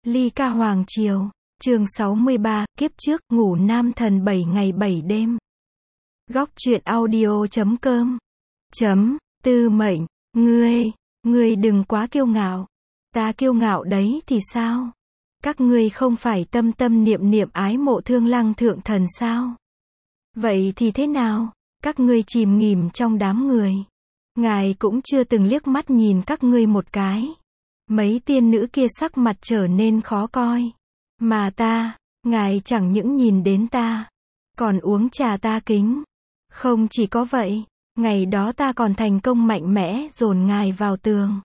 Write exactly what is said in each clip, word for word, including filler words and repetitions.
Ly Ca Hoàng Triều, chương sáu mươi ba, kiếp trước, ngủ nam thần bảy ngày bảy đêm. Góc truyện audio chấm com. Chấm, Tư Mệnh, ngươi, ngươi đừng quá kiêu ngạo. Ta kiêu ngạo đấy thì sao? Các ngươi không phải tâm tâm niệm niệm ái mộ Thương Lăng thượng thần sao? Vậy thì thế nào? Các ngươi chìm nghỉm trong đám người. Ngài cũng chưa từng liếc mắt nhìn các ngươi một cái. Mấy tiên nữ kia sắc mặt trở nên khó coi. Mà ta, ngài chẳng những nhìn đến ta, còn uống trà ta kính. Không chỉ có vậy, ngày đó ta còn thành công mạnh mẽ dồn ngài vào tường.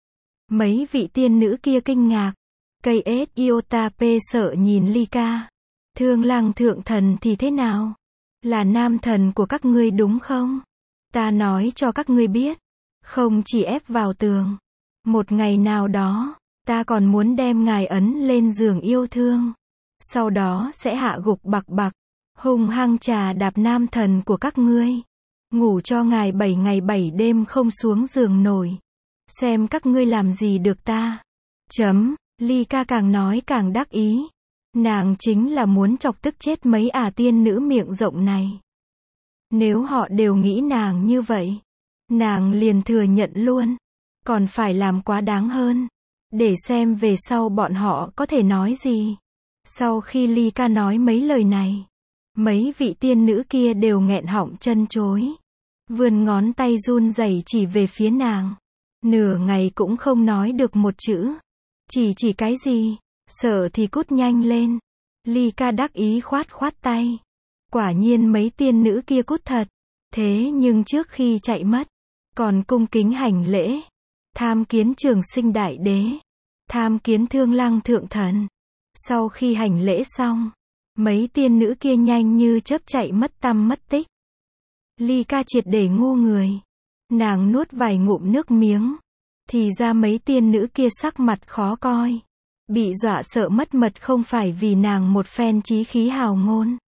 Mấy vị tiên nữ kia kinh ngạc. Cây ết iota p sợ nhìn Ly Ca. Thương Lăng thượng thần thì thế nào? Là nam thần của các ngươi đúng không? Ta nói cho các ngươi biết, không chỉ ép vào tường. Một ngày nào đó, ta còn muốn đem ngài ấn lên giường yêu thương. Sau đó sẽ hạ gục bạc bạc, hung hăng trà đạp nam thần của các ngươi. Ngủ cho ngài bảy ngày bảy đêm không xuống giường nổi. Xem các ngươi làm gì được ta. Chấm, Ly Ca càng nói càng đắc ý. Nàng chính là muốn chọc tức chết mấy ả tiên nữ miệng rộng này. Nếu họ đều nghĩ nàng như vậy, nàng liền thừa nhận luôn. Còn phải làm quá đáng hơn. Để xem về sau bọn họ có thể nói gì. Sau khi Ly Ca nói mấy lời này, mấy vị tiên nữ kia đều nghẹn họng chân chối. Vươn ngón tay run rẩy chỉ về phía nàng. Nửa ngày cũng không nói được một chữ. Chỉ chỉ cái gì? Sợ thì cút nhanh lên. Ly Ca đắc ý khoát khoát tay. Quả nhiên mấy tiên nữ kia cút thật. Thế nhưng trước khi chạy mất, còn cung kính hành lễ. Tham kiến Trường Sinh Đại Đế. Tham kiến Thương Lăng thượng thần. Sau khi hành lễ xong, mấy tiên nữ kia nhanh như chớp chạy mất tăm mất tích. Ly Ca triệt để ngu người. Nàng nuốt vài ngụm nước miếng. Thì ra mấy tiên nữ kia sắc mặt khó coi. Bị dọa sợ mất mật không phải vì nàng một phen chí khí hào ngôn,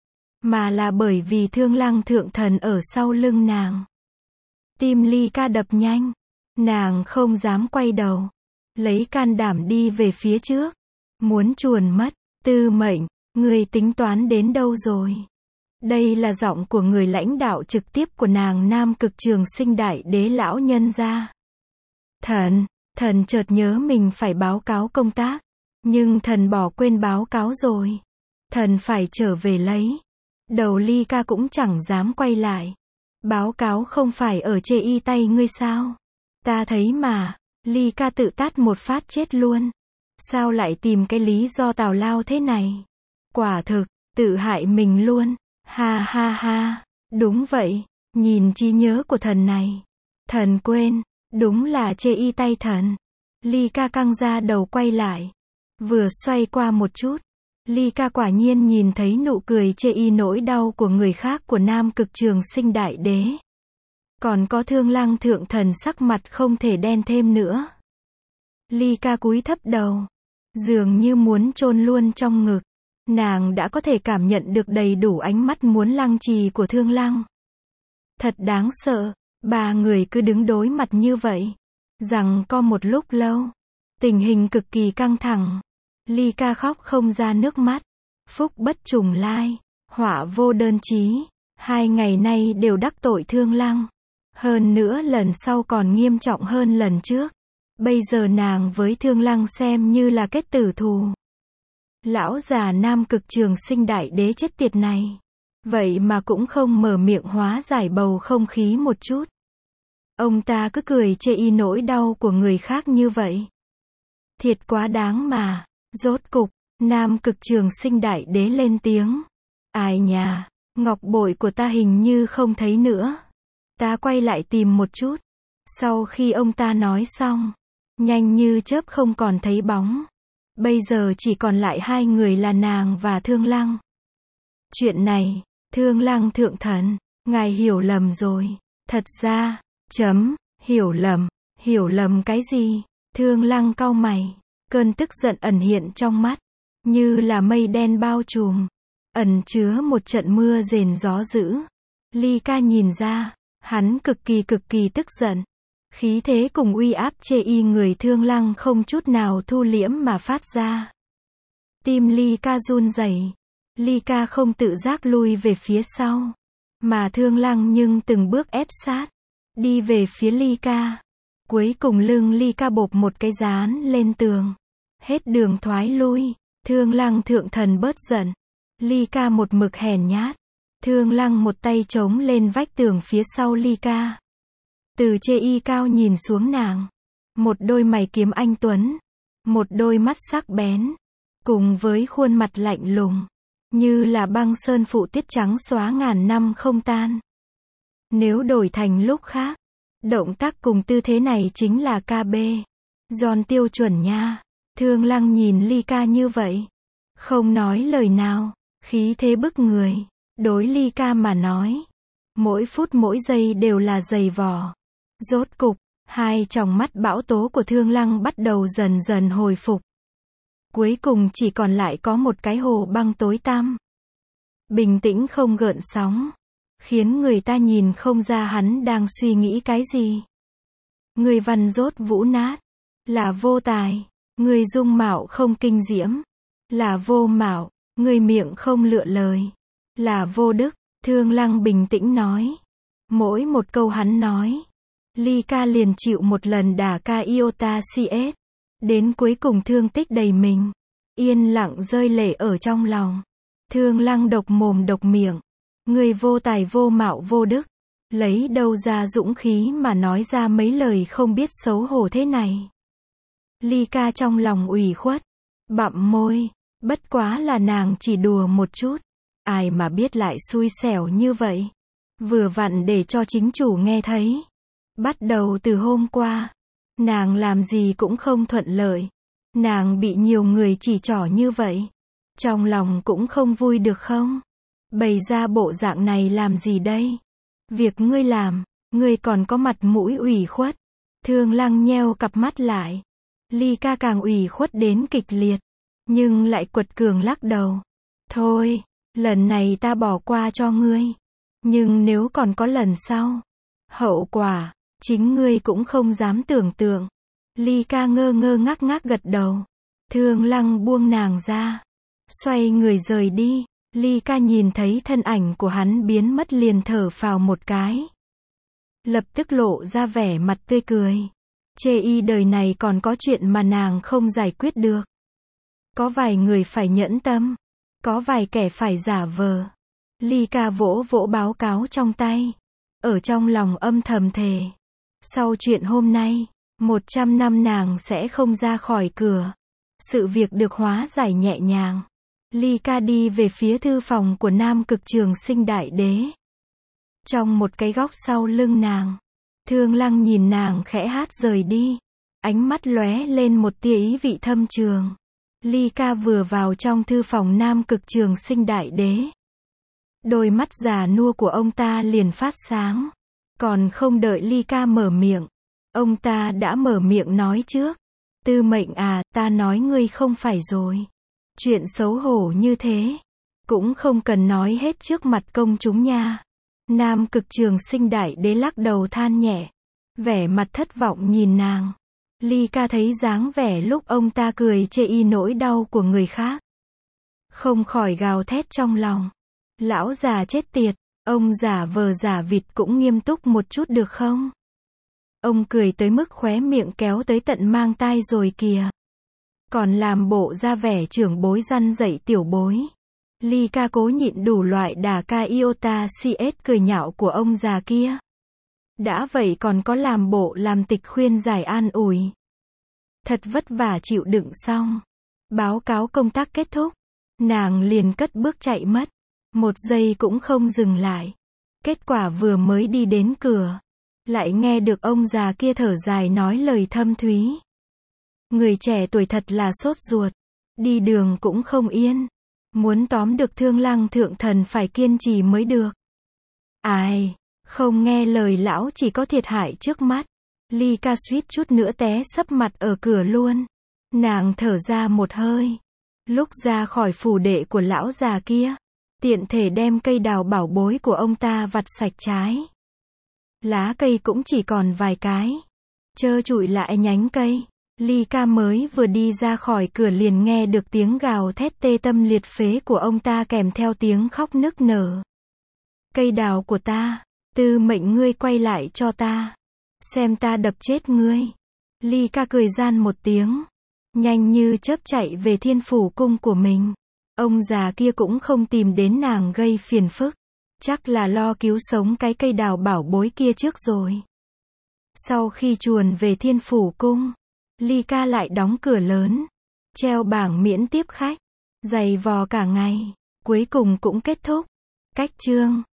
mà là bởi vì Thương Lăng thượng thần ở sau lưng nàng. Tim Ly Ca đập nhanh. Nàng không dám quay đầu. Lấy can đảm đi về phía trước. Muốn chuồn mất. Tư Mệnh, người tính toán đến đâu rồi? Đây là giọng của người lãnh đạo trực tiếp của nàng Nam Cực Trường Sinh Đại Đế lão nhân gia. Thần, thần chợt nhớ mình phải báo cáo công tác. Nhưng thần bỏ quên báo cáo rồi. Thần phải trở về lấy. Đầu Ly Ca cũng chẳng dám quay lại. Báo cáo không phải ở chê y tay ngươi sao? Ta thấy mà. Ly Ca tự tát một phát chết luôn. Sao lại tìm cái lý do tào lao thế này? Quả thực, tự hại mình luôn. Ha ha ha. Đúng vậy. Nhìn trí nhớ của thần này. Thần quên. Đúng là chê y tay thần. Ly Ca căng ra đầu quay lại. Vừa xoay qua một chút. Ly Ca quả nhiên nhìn thấy nụ cười chê y nỗi đau của người khác của Nam Cực Trường Sinh Đại Đế. Còn có Thương Lăng thượng thần sắc mặt không thể đen thêm nữa. Ly Ca cúi thấp đầu. Dường như muốn chôn luôn trong ngực. Nàng đã có thể cảm nhận được đầy đủ ánh mắt muốn lăng trì của Thương Lăng. Thật đáng sợ. Ba người cứ đứng đối mặt như vậy. Rằng có một lúc lâu. Tình hình cực kỳ căng thẳng. Ly Ca khóc không ra nước mắt. Phúc bất trùng lai. Họa vô đơn chí. Hai ngày nay đều đắc tội Thương Lăng. Hơn nữa lần sau còn nghiêm trọng hơn lần trước. Bây giờ nàng với Thương Lăng xem như là kết tử thù. Lão già Nam Cực Trường Sinh Đại Đế chết tiệt này. Vậy mà cũng không mở miệng hóa giải bầu không khí một chút. Ông ta cứ cười chê y nỗi đau của người khác như vậy. Thiệt quá đáng mà. Rốt cục, Nam Cực Trường Sinh Đại Đế lên tiếng. Ai nhà, ngọc bội của ta hình như không thấy nữa. Ta quay lại tìm một chút. Sau khi ông ta nói xong, nhanh như chớp không còn thấy bóng. Bây giờ chỉ còn lại hai người là nàng và Thương Lăng. Chuyện này, Thương Lăng thượng thần, ngài hiểu lầm rồi. Thật ra, chấm, hiểu lầm, hiểu lầm cái gì? Thương Lăng cau mày, cơn tức giận ẩn hiện trong mắt, như là mây đen bao trùm, ẩn chứa một trận mưa rền gió dữ. Ly Ca nhìn ra, hắn cực kỳ cực kỳ tức giận. Khí thế cùng uy áp chê y người Thương Lăng không chút nào thu liễm mà phát ra. Tim Ly Ca run rẩy. Ly Ca không tự giác lui về phía sau. Mà Thương Lăng nhưng từng bước ép sát. Đi về phía Ly Ca. Cuối cùng lưng Ly Ca bộp một cái dán lên tường. Hết đường thoái lui. Thương Lăng thượng thần bớt giận. Ly Ca một mực hèn nhát. Thương Lăng một tay chống lên vách tường phía sau Ly Ca. Từ chê y cao nhìn xuống nàng. Một đôi mày kiếm anh tuấn. Một đôi mắt sắc bén. Cùng với khuôn mặt lạnh lùng. Như là băng sơn phụ tiết trắng xóa ngàn năm không tan. Nếu đổi thành lúc khác. Động tác cùng tư thế này chính là ca bê. Giòn tiêu chuẩn nha. Thương Lăng nhìn Ly Ca như vậy. Không nói lời nào. Khí thế bức người. Đối Ly Ca mà nói. Mỗi phút mỗi giây đều là giày vò. Rốt cục, hai tròng mắt bão tố của Thương Lăng bắt đầu dần dần hồi phục. Cuối cùng chỉ còn lại có một cái hồ băng tối tăm. Bình tĩnh không gợn sóng. Khiến người ta nhìn không ra hắn đang suy nghĩ cái gì. Người văn rốt vũ nát. Là vô tài. Người dung mạo không kinh diễm. Là vô mạo. Người miệng không lựa lời. Là vô đức. Thương Lăng bình tĩnh nói. Mỗi một câu hắn nói. Ly Ca liền chịu một lần đả ca iota cs. Đến cuối cùng thương tích đầy mình. Yên lặng rơi lệ ở trong lòng. Thương Lăng độc mồm độc miệng. Người vô tài vô mạo vô đức. Lấy đâu ra dũng khí mà nói ra mấy lời không biết xấu hổ thế này. Ly Ca trong lòng ủy khuất. Bặm môi. Bất quá là nàng chỉ đùa một chút. Ai mà biết lại xui xẻo như vậy. Vừa vặn để cho chính chủ nghe thấy. Bắt đầu từ hôm qua. Nàng làm gì cũng không thuận lợi. Nàng bị nhiều người chỉ trỏ như vậy. Trong lòng cũng không vui được không? Bày ra bộ dạng này làm gì đây? Việc ngươi làm, ngươi còn có mặt mũi ủy khuất. Thương Lăng nheo cặp mắt lại. Ly Ca càng ủy khuất đến kịch liệt. Nhưng lại quật cường lắc đầu. Thôi, lần này ta bỏ qua cho ngươi. Nhưng nếu còn có lần sau. Hậu quả, chính ngươi cũng không dám tưởng tượng. Ly Ca ngơ ngơ ngác ngác gật đầu. Thương Lăng buông nàng ra. Xoay người rời đi. Ly Ca nhìn thấy thân ảnh của hắn biến mất liền thở phào một cái. Lập tức lộ ra vẻ mặt tươi cười. Chê y đời này còn có chuyện mà nàng không giải quyết được. Có vài người phải nhẫn tâm. Có vài kẻ phải giả vờ. Ly Ca vỗ vỗ báo cáo trong tay. Ở trong lòng âm thầm thề. Sau chuyện hôm nay, một trăm năm nàng sẽ không ra khỏi cửa. Sự việc được hóa giải nhẹ nhàng. Ly Ca đi về phía thư phòng của Nam Cực Trường Sinh Đại Đế. Trong một cái góc sau lưng nàng, Thương Lăng nhìn nàng khẽ hát rời đi. Ánh mắt lóe lên một tia ý vị thâm trường. Ly Ca vừa vào trong thư phòng Nam Cực Trường Sinh Đại Đế. Đôi mắt già nua của ông ta liền phát sáng. Còn không đợi Ly Ca mở miệng. Ông ta đã mở miệng nói trước. Tư Mệnh à, ta nói ngươi không phải rồi. Chuyện xấu hổ như thế. Cũng không cần nói hết trước mặt công chúng nha. Nam Cực Trường Sinh Đại Đế lắc đầu than nhẹ. Vẻ mặt thất vọng nhìn nàng. Ly Ca thấy dáng vẻ lúc ông ta cười chê y nỗi đau của người khác. Không khỏi gào thét trong lòng. Lão già chết tiệt. Ông giả vờ giả vịt cũng nghiêm túc một chút được không? Ông cười tới mức khóe miệng kéo tới tận mang tai rồi kìa. Còn làm bộ ra vẻ trưởng bối răn dạy tiểu bối. Ly Ca cố nhịn đủ loại đà ca iota cs cười nhạo của ông già kia. Đã vậy còn có làm bộ làm tịch khuyên giải an ủi. Thật vất vả chịu đựng xong. Báo cáo công tác kết thúc. Nàng liền cất bước chạy mất. Một giây cũng không dừng lại. Kết quả vừa mới đi đến cửa. Lại nghe được ông già kia thở dài nói lời thâm thúy. Người trẻ tuổi thật là sốt ruột. Đi đường cũng không yên. Muốn tóm được Thương Lăng thượng thần phải kiên trì mới được. Ai, không nghe lời lão chỉ có thiệt hại trước mắt. Ly Ca suýt chút nữa té sấp mặt ở cửa luôn. Nàng thở ra một hơi. Lúc ra khỏi phủ đệ của lão già kia, tiện thể đem cây đào bảo bối của ông ta vặt sạch trái. Lá cây cũng chỉ còn vài cái. trơ trụi lại nhánh cây. Ly Ca mới vừa đi ra khỏi cửa liền nghe được tiếng gào thét tê tâm liệt phế của ông ta kèm theo tiếng khóc nức nở. Cây đào của ta, Tư Mệnh ngươi quay lại cho ta. Xem ta đập chết ngươi. Ly Ca cười gian một tiếng. Nhanh như chớp chạy về Thiên Phủ cung của mình. Ông già kia cũng không tìm đến nàng gây phiền phức. Chắc là lo cứu sống cái cây đào bảo bối kia trước rồi. Sau khi chuồn về Thiên Phủ cung, Ly Ca lại đóng cửa lớn. Treo bảng miễn tiếp khách. Giày vò cả ngày. Cuối cùng cũng kết thúc. Cách chương